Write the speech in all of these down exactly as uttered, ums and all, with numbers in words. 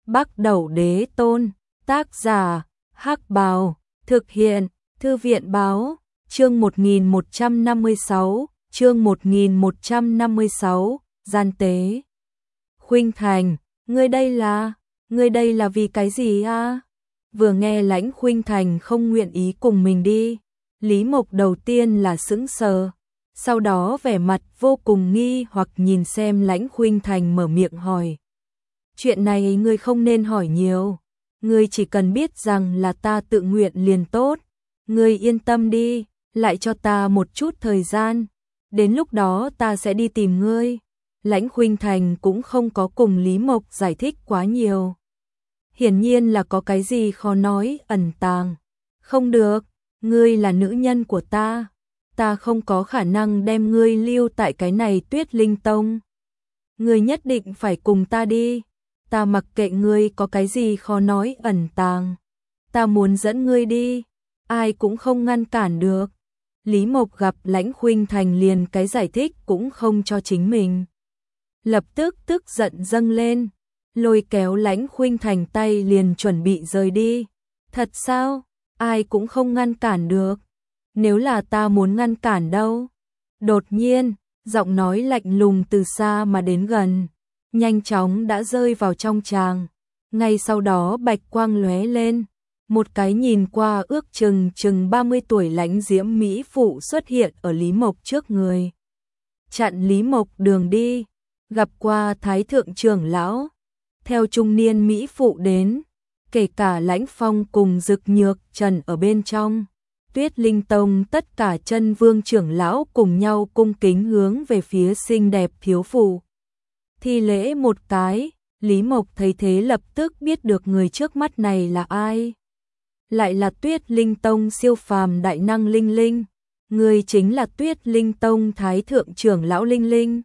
Bắc Đẩu Đế Tôn, tác giả, Hắc Bào, thực hiện, Thư viện Báo, chương một nghìn một trăm năm mươi sáu, chương một nghìn một trăm năm mươi sáu, gian tế. Khuynh Thành, ngươi đây là, ngươi đây là vì cái gì a? Vừa nghe Lãnh Khuynh Thành không nguyện ý cùng mình đi, Lý Mộc đầu tiên là sững sờ, sau đó vẻ mặt vô cùng nghi hoặc nhìn xem Lãnh Khuynh Thành mở miệng hỏi. Chuyện này ngươi không nên hỏi nhiều, ngươi chỉ cần biết rằng là ta tự nguyện liền tốt, ngươi yên tâm đi, lại cho ta một chút thời gian, đến lúc đó ta sẽ đi tìm ngươi. Lãnh Khuynh Thành cũng không có cùng Lý Mộc giải thích quá nhiều. Hiển nhiên là có cái gì khó nói ẩn tàng. Không được, ngươi là nữ nhân của ta, ta không có khả năng đem ngươi lưu tại cái này Tuyết Linh Tông. Ngươi nhất định phải cùng ta đi, ta mặc kệ ngươi có cái gì khó nói ẩn tàng. Ta muốn dẫn ngươi đi, ai cũng không ngăn cản được. Lý Mộc gặp Lãnh Khuynh Thành liền cái giải thích cũng không cho chính mình. Lập tức tức giận dâng lên, lôi kéo Lãnh Khuynh Thành tay liền chuẩn bị rời đi. Thật sao? Ai cũng không ngăn cản được. Nếu là ta muốn ngăn cản đâu? Đột nhiên, giọng nói lạnh lùng từ xa mà đến gần, nhanh chóng đã rơi vào trong tràng. Ngay sau đó bạch quang lóe lên, một cái nhìn qua ước chừng chừng ba mươi tuổi lãnh diễm mỹ phụ xuất hiện ở Lý Mộc trước người. Chặn Lý Mộc đường đi, gặp qua Thái thượng trưởng lão. Theo trung niên mỹ phụ đến, kể cả Lãnh Phong cùng Dực Nhược Trần ở bên trong, Tuyết Linh Tông tất cả chân vương trưởng lão cùng nhau cung kính hướng về phía xinh đẹp thiếu phụ. Thi lễ một cái, Lý Mộc thấy thế lập tức biết được người trước mắt này là ai. Lại là Tuyết Linh Tông siêu phàm đại năng Linh Linh, người chính là Tuyết Linh Tông Thái thượng trưởng lão Linh Linh.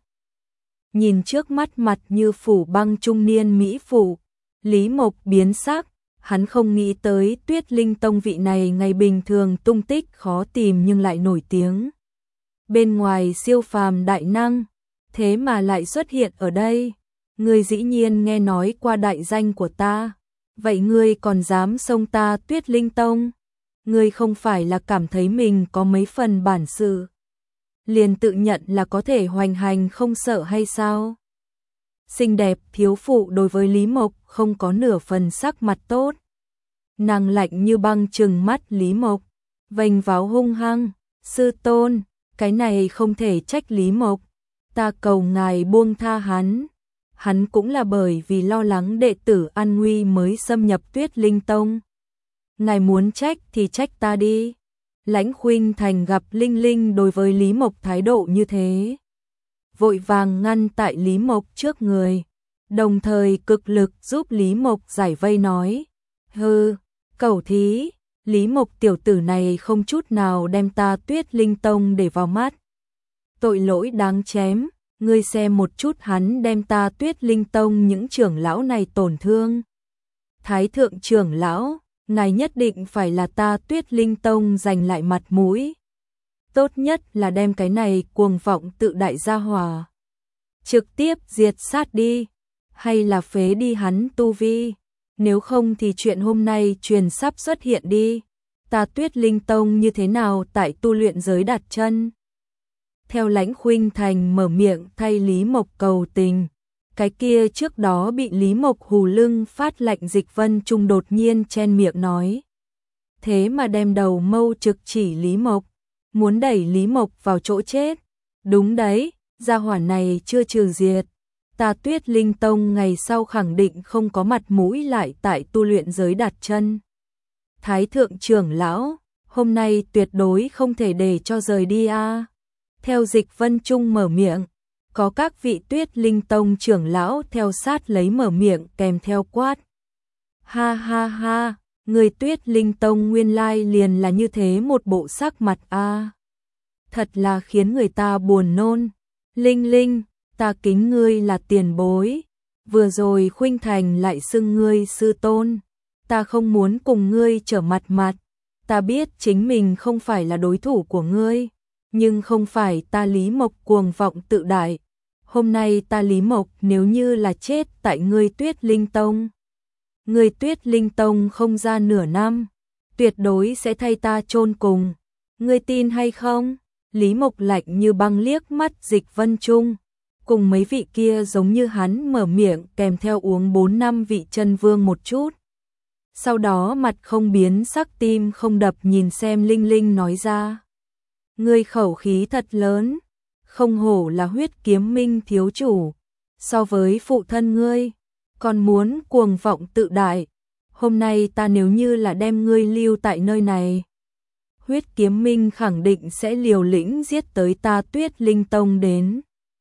Nhìn trước mắt mặt như phủ băng trung niên mỹ phụ, Lý Mộc biến sắc, hắn không nghĩ tới Tuyết Linh Tông vị này ngày bình thường tung tích khó tìm nhưng lại nổi tiếng. Bên ngoài siêu phàm đại năng, thế mà lại xuất hiện ở đây. Ngươi dĩ nhiên nghe nói qua đại danh của ta, vậy ngươi còn dám xông ta Tuyết Linh Tông? Ngươi không phải là cảm thấy mình có mấy phần bản sự, liền tự nhận là có thể hoành hành không sợ hay sao? Xinh đẹp thiếu phụ đối với Lý Mộc không có nửa phần sắc mặt tốt. Nàng lạnh như băng trừng mắt Lý Mộc, vênh váo hung hăng, sư tôn, cái này không thể trách Lý Mộc, ta cầu ngài buông tha hắn. Hắn cũng là bởi vì lo lắng đệ tử an nguy mới xâm nhập Tuyết Linh Tông. Ngài muốn trách thì trách ta đi. Lãnh Khuynh Thành gặp Linh Linh đối với Lý Mộc thái độ như thế, vội vàng ngăn tại Lý Mộc trước người, đồng thời cực lực giúp Lý Mộc giải vây nói. Hừ, cẩu thí, Lý Mộc tiểu tử này không chút nào đem ta Tuyết Linh Tông để vào mắt. Tội lỗi đáng chém, ngươi xem một chút hắn đem ta Tuyết Linh Tông những trưởng lão này tổn thương. Thái thượng trưởng lão, ngài nhất định phải là ta Tuyết Linh Tông giành lại mặt mũi. Tốt nhất là đem cái này cuồng vọng tự đại gia hỏa trực tiếp diệt sát đi, hay là phế đi hắn tu vi. Nếu không thì chuyện hôm nay truyền sắp xuất hiện đi, ta Tuyết Linh Tông như thế nào tại tu luyện giới đặt chân. Theo Lãnh Khuynh Thành mở miệng thay Lý Mộc cầu tình, cái kia trước đó bị Lý Mộc hù lưng phát lạnh Dịch Vân Trung đột nhiên chen miệng nói. Thế mà đem đầu mâu trực chỉ Lý Mộc, muốn đẩy Lý Mộc vào chỗ chết. Đúng đấy, gia hỏa này chưa trừ diệt, ta Tuyết Linh Tông ngày sau khẳng định không có mặt mũi lại tại tu luyện giới đặt chân. Thái thượng trưởng lão, hôm nay tuyệt đối không thể để cho rời đi a. Theo Dịch Vân Trung mở miệng, có các vị Tuyết Linh Tông trưởng lão theo sát lấy mở miệng kèm theo quát. Ha ha ha, người Tuyết Linh Tông nguyên lai liền là như thế một bộ sắc mặt a. Thật là khiến người ta buồn nôn. Linh Linh, ta kính ngươi là tiền bối, vừa rồi Khuynh Thành lại xưng ngươi sư tôn, ta không muốn cùng ngươi trở mặt mặt, ta biết chính mình không phải là đối thủ của ngươi, nhưng không phải ta Lý Mộc cuồng vọng tự đại. Hôm nay ta Lý Mộc nếu như là chết tại ngươi Tuyết Linh Tông, người Tuyết Linh Tông không ra nửa năm, tuyệt đối sẽ thay ta chôn cùng. Ngươi tin hay không? Lý Mộc lạnh như băng liếc mắt Dịch Vân Trung, cùng mấy vị kia giống như hắn mở miệng kèm theo uống bốn năm vị chân vương một chút. Sau đó mặt không biến sắc tim không đập nhìn xem Linh Linh nói ra. Ngươi khẩu khí thật lớn, không hổ là Huyết Kiếm Minh thiếu chủ, so với phụ thân ngươi, còn muốn cuồng vọng tự đại. Hôm nay ta nếu như là đem ngươi lưu tại nơi này, Huyết Kiếm Minh khẳng định sẽ liều lĩnh giết tới ta Tuyết Linh Tông đến.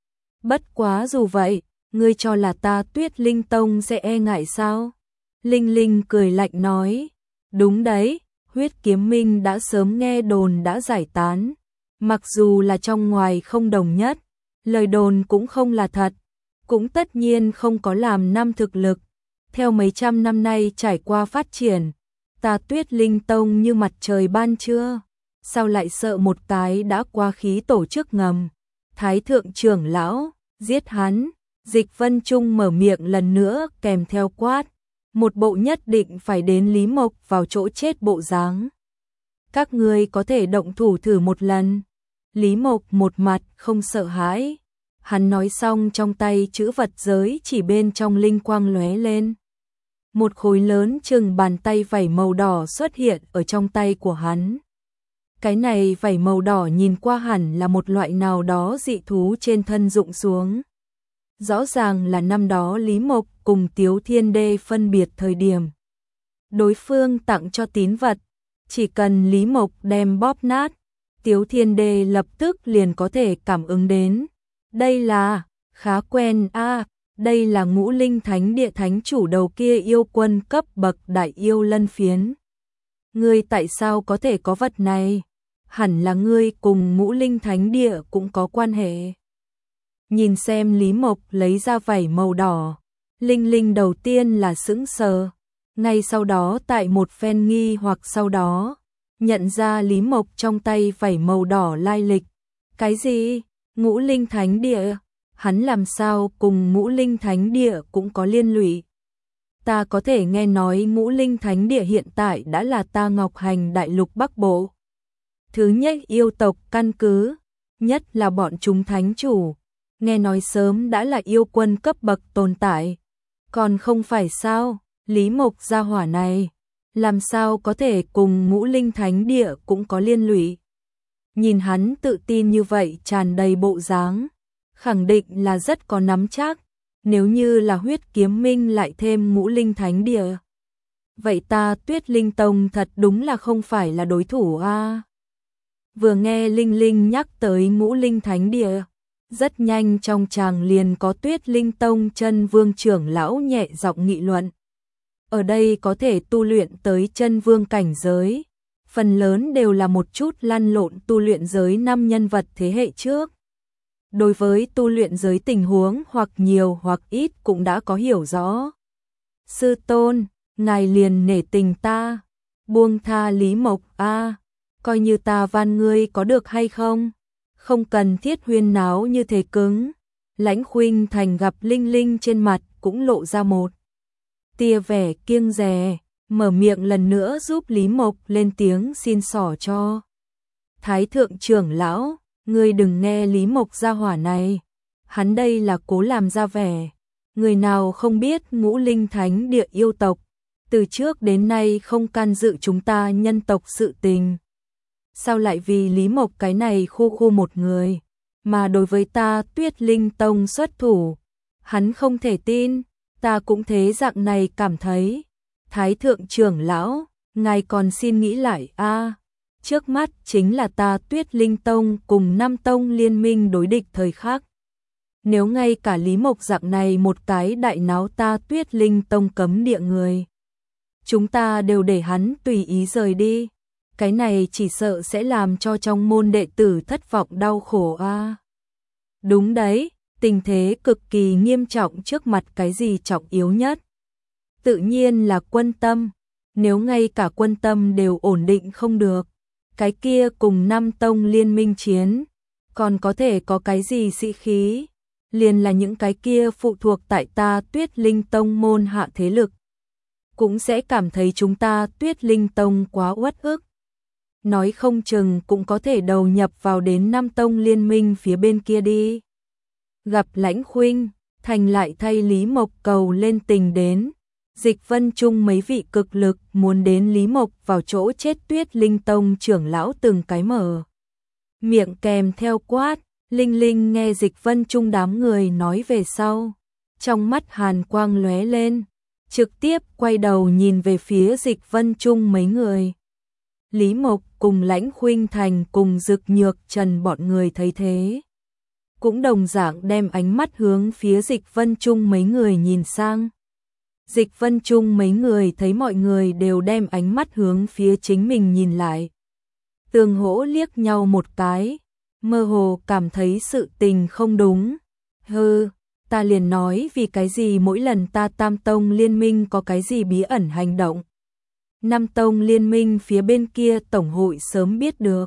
Bất quá dù vậy, ngươi cho là ta Tuyết Linh Tông sẽ e ngại sao? Linh Linh cười lạnh nói, đúng đấy, Huyết Kiếm Minh đã sớm nghe đồn đã giải tán, mặc dù là trong ngoài không đồng nhất, lời đồn cũng không là thật, cũng tất nhiên không có làm năm thực lực. Theo mấy trăm năm nay trải qua phát triển, ta Tuyết Linh Tông như mặt trời ban trưa, sao lại sợ một cái đã qua khí tổ chức ngầm. Thái thượng trưởng lão, giết hắn. Dịch Vân Trung mở miệng lần nữa kèm theo quát, một bộ nhất định phải đến Lý Mộc vào chỗ chết bộ dáng. Các ngươi có thể động thủ thử một lần. Lý Mộc một mặt không sợ hãi, hắn nói xong trong tay chữ vật giới chỉ bên trong linh quang lóe lên. Một khối lớn chừng bàn tay vảy màu đỏ xuất hiện ở trong tay của hắn. Cái này vảy màu đỏ nhìn qua hẳn là một loại nào đó dị thú trên thân rụng xuống. Rõ ràng là năm đó Lý Mộc cùng Tiếu Thiên Đê phân biệt thời điểm. Đối phương tặng cho tín vật, chỉ cần Lý Mộc đem bóp nát, Tiếu Thiên Đê lập tức liền có thể cảm ứng đến. Đây là, khá quen a à, đây là Ngũ Linh Thánh Địa thánh chủ đầu kia yêu quân cấp bậc đại yêu lân phiến. Ngươi tại sao có thể có vật này? Hẳn là ngươi cùng Ngũ Linh Thánh Địa cũng có quan hệ. Nhìn xem Lý Mộc lấy ra vảy màu đỏ, Linh Linh đầu tiên là sững sờ, ngay sau đó tại một phen nghi hoặc sau đó, nhận ra Lý Mộc trong tay vảy màu đỏ lai lịch. Cái gì? Ngũ Linh Thánh Địa? Hắn làm sao cùng Ngũ Linh Thánh Địa cũng có liên lụy? Ta có thể nghe nói Ngũ Linh Thánh Địa hiện tại đã là ta Ngọc Hành Đại Lục Bắc Bộ thứ nhất yêu tộc căn cứ, nhất là bọn chúng thánh chủ, nghe nói sớm đã là yêu quân cấp bậc tồn tại. Còn không phải sao, Lý Mộc gia hỏa này, làm sao có thể cùng Ngũ Linh Thánh Địa cũng có liên lụy? Nhìn hắn tự tin như vậy tràn đầy bộ dáng, khẳng định là rất có nắm chắc, nếu như là Huyết Kiếm Minh lại thêm Ngũ Linh Thánh Địa. Vậy ta Tuyết Linh Tông thật đúng là không phải là đối thủ a. À. Vừa nghe Linh Linh nhắc tới Ngũ Linh Thánh Địa, rất nhanh trong tràng liền có Tuyết Linh Tông chân vương trưởng lão nhẹ giọng nghị luận. Ở đây có thể tu luyện tới chân vương cảnh giới, phần lớn đều là một chút lăn lộn tu luyện giới năm nhân vật thế hệ trước. Đối với tu luyện giới tình huống hoặc nhiều hoặc ít cũng đã có hiểu rõ. Sư tôn, ngài liền nể tình ta, buông tha Lý Mộc a, à, coi như ta van ngươi có được hay không? Không cần thiết huyên náo như thế cứng. Lãnh Khuynh Thành gặp Linh Linh trên mặt cũng lộ ra một tia vẻ kiêng dè, mở miệng lần nữa giúp Lý Mộc lên tiếng xin xỏ cho. Thái thượng trưởng lão, ngươi đừng nghe Lý Mộc gia hỏa này, hắn đây là cố làm ra vẻ. Người nào không biết Ngũ Linh Thánh Địa yêu tộc, từ trước đến nay không can dự chúng ta nhân tộc sự tình. Sao lại vì Lý Mộc cái này khu khu một người, mà đối với ta Tuyết Linh Tông xuất thủ? Hắn không thể tin, ta cũng thế dạng này cảm thấy. Thái thượng trưởng lão, ngài còn xin nghĩ lại a. À, trước mắt chính là ta Tuyết Linh Tông cùng Nam Tông liên minh đối địch thời khắc. Nếu ngay cả Lý Mộc dạng này một cái đại náo ta Tuyết Linh Tông cấm địa người, chúng ta đều để hắn tùy ý rời đi, cái này chỉ sợ sẽ làm cho trong môn đệ tử thất vọng đau khổ a. À. Đúng đấy, tình thế cực kỳ nghiêm trọng trước mặt cái gì trọng yếu nhất? Tự nhiên là quân tâm, nếu ngay cả quân tâm đều ổn định không được, cái kia cùng Nam Tông liên minh chiến, còn có thể có cái gì sĩ khí? Liền là những cái kia phụ thuộc tại ta Tuyết Linh Tông môn hạ thế lực. cũng sẽ cảm thấy chúng ta Tuyết Linh Tông quá uất ức. Nói không chừng cũng có thể đầu nhập vào đến năm tông liên minh phía bên kia đi. Gặp Lãnh Khuynh, Thành lại thay Lý Mộc cầu lên tình đến. Dịch Vân Trung mấy vị cực lực muốn đến Lý Mộc vào chỗ chết Tuyết Linh Tông trưởng lão từng cái mở miệng kèm theo quát. Linh Linh nghe Dịch Vân Trung đám người nói về sau, trong mắt hàn quang lóe lên, trực tiếp quay đầu nhìn về phía Dịch Vân Trung mấy người. Lý Mộc cùng Lãnh Khuynh Thành cùng Dực Nhược Trần bọn người thấy thế, cũng đồng dạng đem ánh mắt hướng phía Dịch Vân Trung mấy người nhìn sang. Dịch Vân Trung mấy người thấy mọi người đều đem ánh mắt hướng phía chính mình nhìn lại, tương hỗ liếc nhau một cái, mơ hồ cảm thấy sự tình không đúng. Hừ, ta liền nói vì cái gì mỗi lần ta Tam Tông liên minh có cái gì bí ẩn hành động, Năm Tông liên minh phía bên kia tổng hội sớm biết được.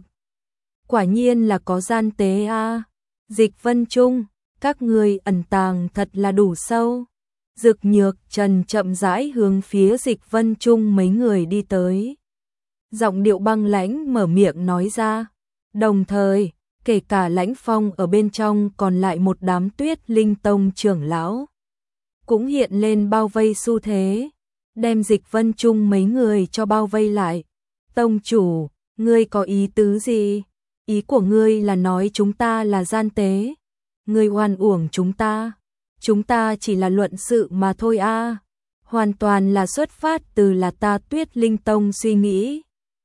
Quả nhiên là có gian tế a. À. Dịch Vân Trung, các người ẩn tàng thật là đủ sâu. Dực Nhược Trần chậm rãi hướng phía Dịch Vân Trung mấy người đi tới. Giọng điệu băng lãnh mở miệng nói ra, đồng thời, kể cả Lãnh Phong ở bên trong còn lại một đám Tuyết Linh Tông trưởng lão cũng hiện lên bao vây xu thế, đem Dịch Vân Trung mấy người cho bao vây lại. Tông chủ, ngươi có ý tứ gì? Ý của ngươi là nói chúng ta là gian tế, ngươi oan uổng chúng ta, chúng ta chỉ là luận sự mà thôi a. À. Hoàn toàn là xuất phát từ là ta Tuyết Linh Tông suy nghĩ.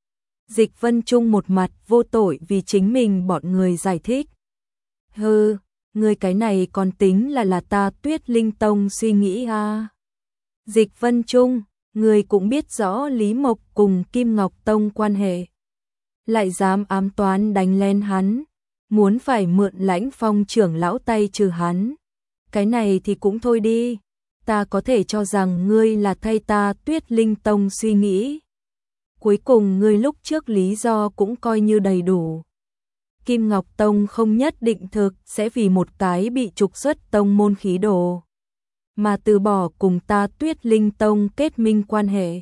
Dịch Vân Trung một mặt vô tội vì chính mình bọn người giải thích. Hừ, ngươi cái này còn tính là là ta Tuyết Linh Tông suy nghĩ a. À. Dịch Vân Trung, ngươi cũng biết rõ Lý Mộc cùng Kim Ngọc Tông quan hệ, lại dám ám toán đánh lên hắn, muốn phải mượn Lãnh Phong trưởng lão tay trừ hắn. Cái này thì cũng thôi đi, ta có thể cho rằng ngươi là thay ta Tuyết Linh Tông suy nghĩ. Cuối cùng ngươi lúc trước lý do cũng coi như đầy đủ. Kim Ngọc Tông không nhất định thực sẽ vì một cái bị trục xuất tông môn khí đồ mà từ bỏ cùng ta Tuyết Linh Tông kết minh quan hệ.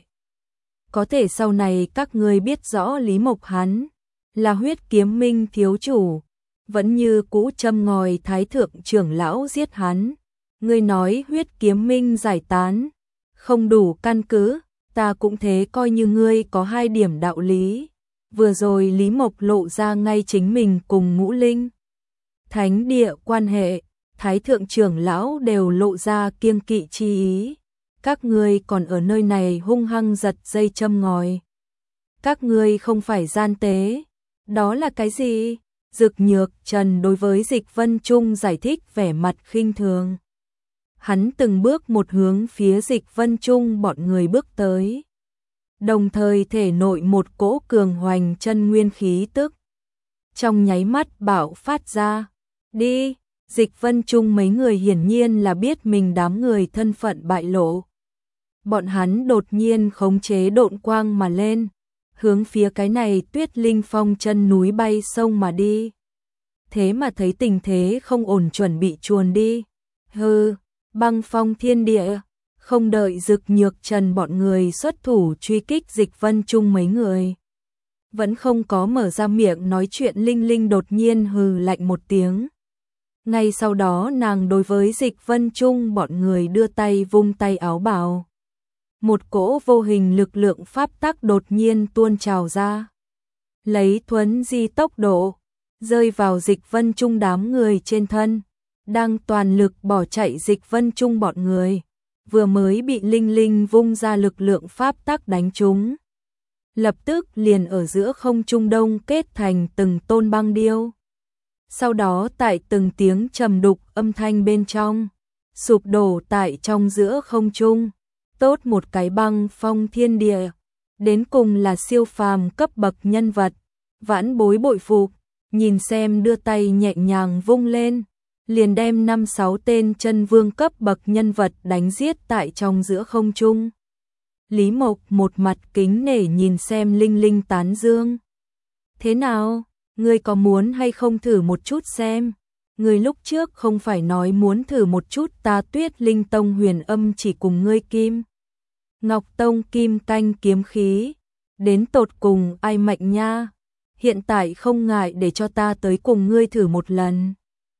Có thể sau này các ngươi biết rõ Lý Mộc hắn là Huyết Kiếm Minh thiếu chủ, vẫn như cũ châm ngòi thái thượng trưởng lão giết hắn. Ngươi nói Huyết Kiếm Minh giải tán, không đủ căn cứ, ta cũng thế coi như ngươi có hai điểm đạo lý. Vừa rồi Lý Mộc lộ ra ngay chính mình cùng Ngũ Linh Thánh Địa quan hệ, thái thượng trưởng lão đều lộ ra kiêng kỵ chi ý. Các ngươi còn ở nơi này hung hăng giật dây châm ngòi. Các ngươi không phải gian tế, đó là cái gì? Dực Nhược Trần đối với Dịch Vân Trung giải thích vẻ mặt khinh thường. Hắn từng bước một hướng phía Dịch Vân Trung bọn người bước tới, đồng thời thể nội một cỗ cường hoành chân nguyên khí tức trong nháy mắt bạo phát ra. Đi! Dịch Vân Trung mấy người hiển nhiên là biết mình đám người thân phận bại lộ. Bọn hắn đột nhiên khống chế độn quang mà lên, hướng phía cái này Tuyết Linh Phong chân núi bay sông mà đi. Thế mà thấy tình thế không ổn chuẩn bị chuồn đi. Hừ, băng phong thiên địa, không đợi Dực Nhược Trần bọn người xuất thủ truy kích Dịch Vân Trung mấy người. Vẫn không có mở ra miệng nói chuyện, Linh Linh đột nhiên hừ lạnh một tiếng. Ngay sau đó nàng đối với Dịch Vân Trung bọn người đưa tay vung tay áo bào. Một cỗ vô hình lực lượng pháp tắc đột nhiên tuôn trào ra, lấy thuấn di tốc độ, rơi vào Dịch Vân Trung đám người trên thân. Đang toàn lực bỏ chạy Dịch Vân Trung bọn người, vừa mới bị Linh Linh vung ra lực lượng pháp tắc đánh trúng, lập tức liền ở giữa không trung đông kết thành từng tôn băng điêu. Sau đó tại từng tiếng trầm đục âm thanh bên trong, sụp đổ tại trong giữa không trung. Tốt một cái băng phong thiên địa, đến cùng là siêu phàm cấp bậc nhân vật, vãn bối bội phục. Nhìn xem đưa tay nhẹ nhàng vung lên, liền đem năm sáu tên chân vương cấp bậc nhân vật đánh giết tại trong giữa không trung. Lý Mộc một mặt kính nể nhìn xem Linh Linh tán dương. Thế nào, ngươi có muốn hay không thử một chút xem? Ngươi lúc trước không phải nói muốn thử một chút ta Tuyết Linh Tông huyền âm chỉ cùng ngươi kim Ngọc Tông kim canh kiếm khí, đến tột cùng ai mạnh nha, hiện tại không ngại để cho ta tới cùng ngươi thử một lần.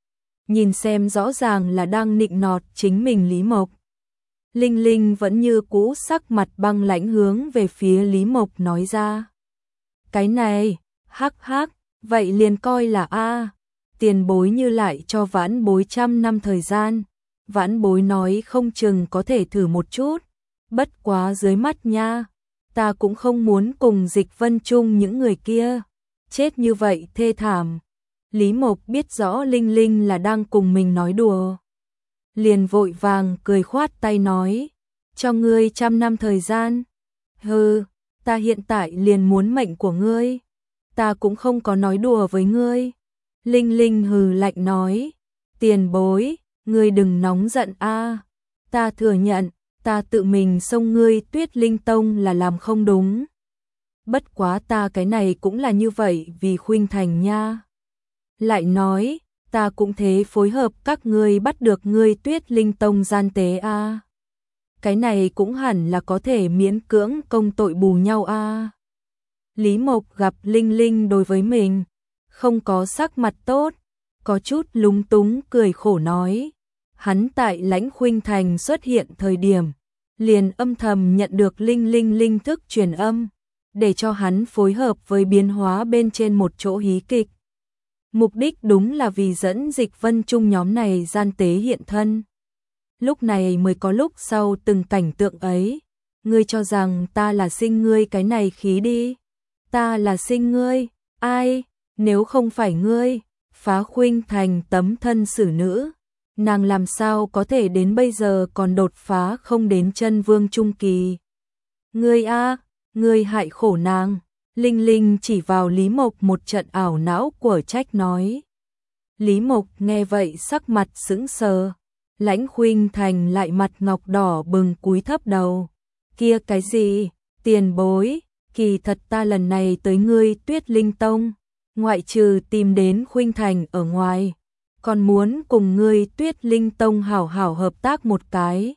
Nhìn xem rõ ràng là đang nịnh nọt chính mình Lý Mộc. Linh Linh vẫn như cũ sắc mặt băng lãnh hướng về phía Lý Mộc nói ra. Cái này, hắc hắc, vậy liền coi là a, tiền bối như lại cho vãn bối trăm năm thời gian, vãn bối nói không chừng có thể thử một chút, bất quá dưới mắt nha, ta cũng không muốn cùng Dịch Vân chung những người kia, chết như vậy thê thảm. Lý Mộc biết rõ Linh Linh là đang cùng mình nói đùa, liền vội vàng cười khoát tay nói, cho ngươi trăm năm thời gian. Hừ, ta hiện tại liền muốn mệnh của ngươi, ta cũng không có nói đùa với ngươi. Linh Linh hừ lạnh nói, tiền bối, ngươi đừng nóng giận a, ta thừa nhận, ta tự mình xông ngươi Tuyết Linh Tông là làm không đúng. Bất quá ta cái này cũng là như vậy vì Khuynh Thành nha. Lại nói, ta cũng thế phối hợp các ngươi bắt được ngươi Tuyết Linh Tông gian tế a. Cái này cũng hẳn là có thể miễn cưỡng công tội bù nhau a. Lý Mộc gặp Linh Linh đối với mình không có sắc mặt tốt, có chút lúng túng cười khổ nói, hắn tại Lãnh Khuynh Thành xuất hiện thời điểm, liền âm thầm nhận được Linh Linh linh thức truyền âm, để cho hắn phối hợp với biến hóa bên trên một chỗ hí kịch. Mục đích đúng là vì dẫn Dịch Vân chung nhóm này gian tế hiện thân. Lúc này mới có lúc sau từng cảnh tượng ấy, ngươi cho rằng ta là sinh ngươi cái này khí đi. Ta là sinh ngươi, ai, nếu không phải ngươi, phá Khuynh Thành tấm thân xử nữ, nàng làm sao có thể đến bây giờ còn đột phá không đến chân vương trung kỳ. Ngươi a, ngươi hại khổ nàng. Linh Linh chỉ vào Lý Mộc một trận ảo não của trách nói. Lý Mộc nghe vậy sắc mặt sững sờ, Lãnh Khuynh Thành lại mặt ngọc đỏ bừng cúi thấp đầu. Kia cái gì, tiền bối, kỳ thật ta lần này tới ngươi Tuyết Linh Tông, ngoại trừ tìm đến Khuynh Thành ở ngoài, còn muốn cùng ngươi Tuyết Linh Tông hảo hảo hợp tác một cái.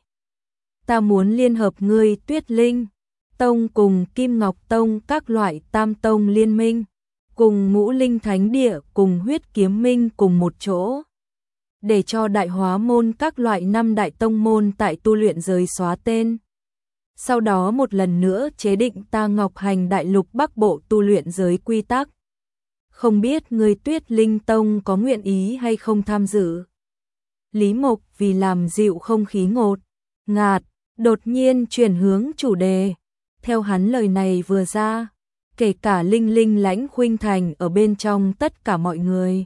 Ta muốn liên hợp ngươi Tuyết Linh Tông cùng Kim Ngọc Tông các loại tam tông liên minh, cùng Ngũ Linh Thánh Địa cùng Huyết Kiếm Minh cùng một chỗ, để cho đại hóa môn các loại năm đại tông môn tại tu luyện giới xóa tên. Sau đó một lần nữa chế định ta Ngọc Hành Đại Lục Bắc Bộ tu luyện giới quy tắc. Không biết người Tuyết Linh Tông có nguyện ý hay không tham dự. Lý Mộc vì làm dịu không khí ngột ngạt, đột nhiên chuyển hướng chủ đề. Theo hắn lời này vừa ra, kể cả Linh Linh Lãnh Khuynh Thành ở bên trong tất cả mọi người,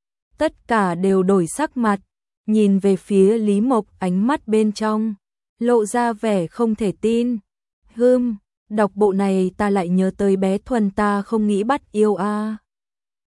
tất cả đều đổi sắc mặt, nhìn về phía Lý Mộc, ánh mắt bên trong lộ ra vẻ không thể tin. Hừm, đọc bộ này ta lại nhớ tới bé Thuần ta không nghĩ bắt yêu a.